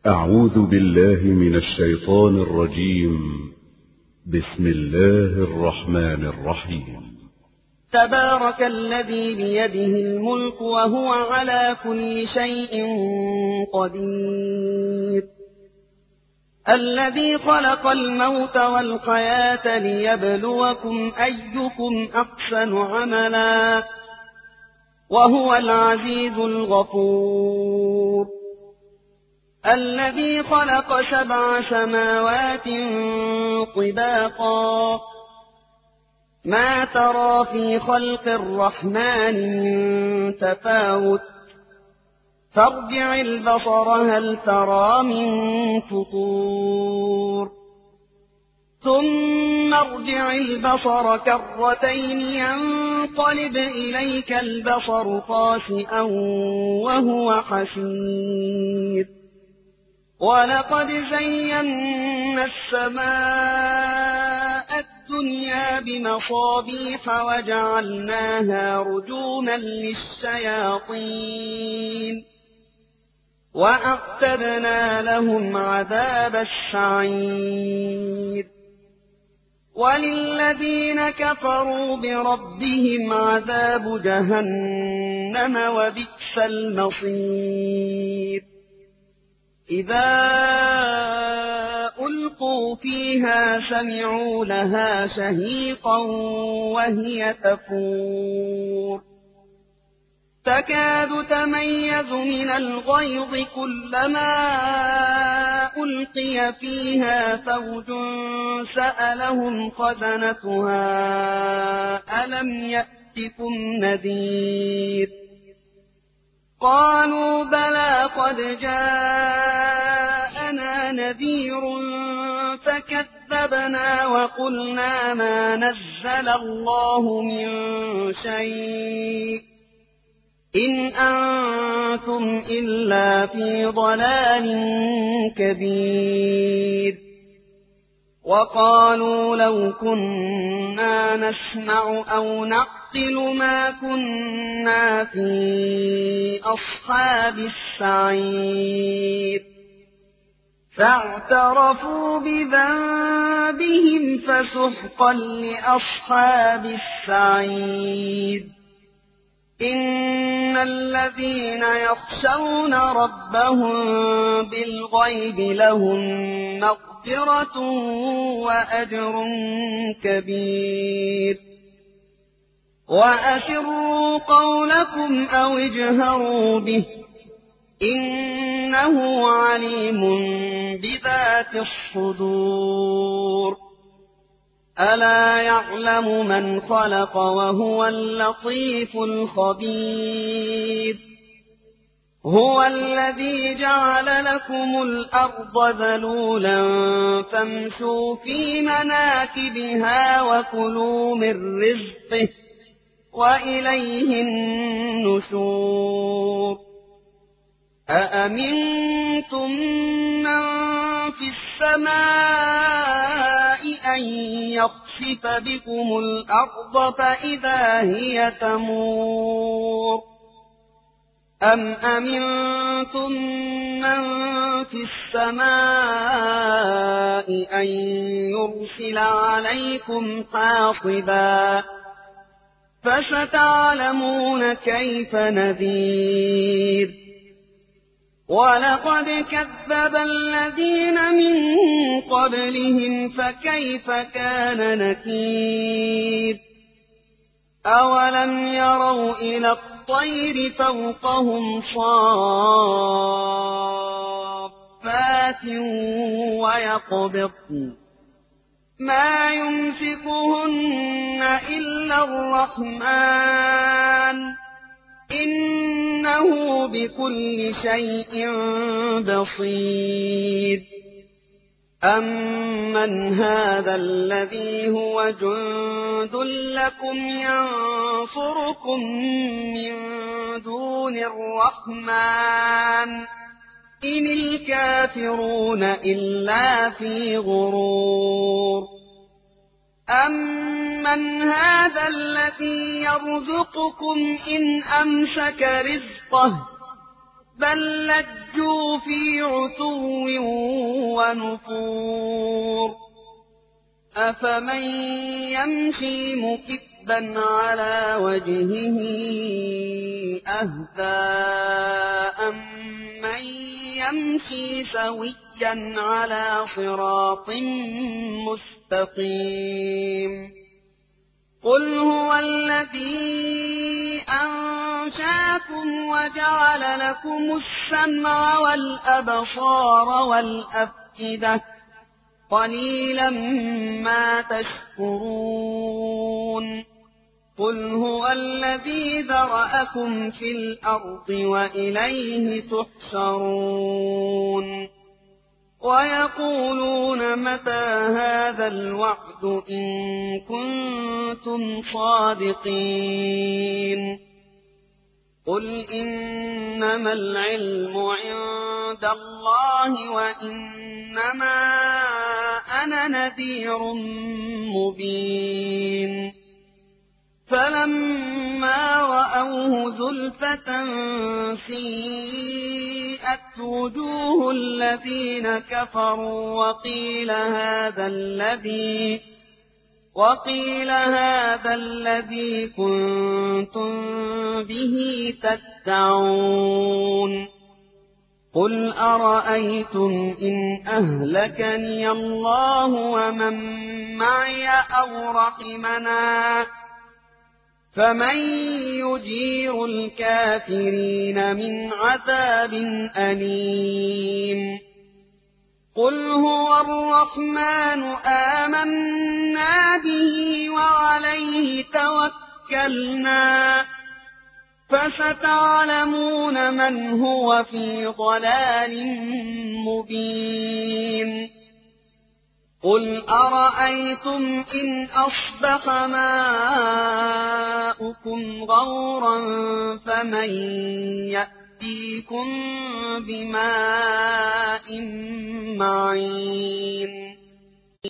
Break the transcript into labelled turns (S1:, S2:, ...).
S1: أعوذ بالله من الشيطان الرجيم. بسم الله الرحمن الرحيم.
S2: تبارك الذي بيده الملك وهو على كل شيء قدير، الذي خلق الموت والحياة ليبلوكم أيكم أحسن عملا، وهو العزيز الغفور، الذي خلق 7 سماوات طباقا، ما ترى في خلق الرحمن من تفاوت، فارجع البصر هل ترى من فطور، ثم ارجع البصر كرتين ينقلب إليك البصر خاسئا وهو حسير، ولقد زينا السماء الدنيا بمصابيح وجعلناها رجوما للشياطين، وأعتدنا لهم عذاب السعير، وللذين كفروا بربهم عذاب جهنم وبئس المصير. إذا ألقوا فيها سمعوا لها شهيقا وهي تفور، تكاد تميز من الغيظ كلما ألقي فيها فوج سألهم خزنتها ألم يأتكم نذير، قالوا بلى قد جاءنا نذير فكذبنا وقلنا ما نزل الله من شيء إن أنتم إلا في ضلال كبير، وقالوا لو كنا نسمع أو نعقل ما كنا في أصحاب السعير، فاعترفوا بذنبهم فسحقا لأصحاب السعير. إن الذين يخشون ربهم بالغيب لهم مغفرة وأجر كبير، وأسروا قولكم أو اجهروا به إنه عليم بذات الصدور. ألا يعلم من خلق وهو اللطيف الخبير. هو الذي جعل لكم الأرض ذلولا فامشوا في مناكبها وكلوا من رزقه وإليه النشور. أأمنتم من في السماء أن يخسف بكم الأرض فإذا هي تمور، أم أمنتم من في السماء أن يرسل عليكم حاصبا، فستعلمون كيف نذير. ولقد كذب الذين من قبلهم فكيف كان نكير. أولم يروا إلى الطير فوقهم صافات ويقبضن ما يمسكهن إلا الرحمن إنه بكل شيء بصير. أمن هذا الذي هو جند لكم ينصركم من دون الرحمن إن الكافرون إلا في غرور. أمن هذا الذي يرزقكم إن أمسك رزقه بل لجوا لجوا في عتو ونفور أفمن يمشي مكبا على وجهه أهدى أمن يمشي سويا على صراط مستقيم قل هو الذي أنشاكم وجعل لكم السمع والأبصار والأفئدة قليلا ما تشكرون قل هو الذي ذرأكم في الأرض وإليه تحشرون ويقولون متى هذا الوعد إن كنتم صادقين قل إنما العلم عند الله وإنما أنا نذير مبين فلما رأوه زلفة سيئت وجوه الذين كفروا وقيل هذا الذي كنتم به تدعون قل أرأيتم إن أهلكني الله ومن معي أو رحمنا فمن يجير الكافرين من عذاب أليم قل هو الرحمن آمنا به وعليه توكلنا فستعلمون من هو في ضلال مبين قل أرأيتم إن أصبح ماؤكم غورا فمن يأتيكم بماء معين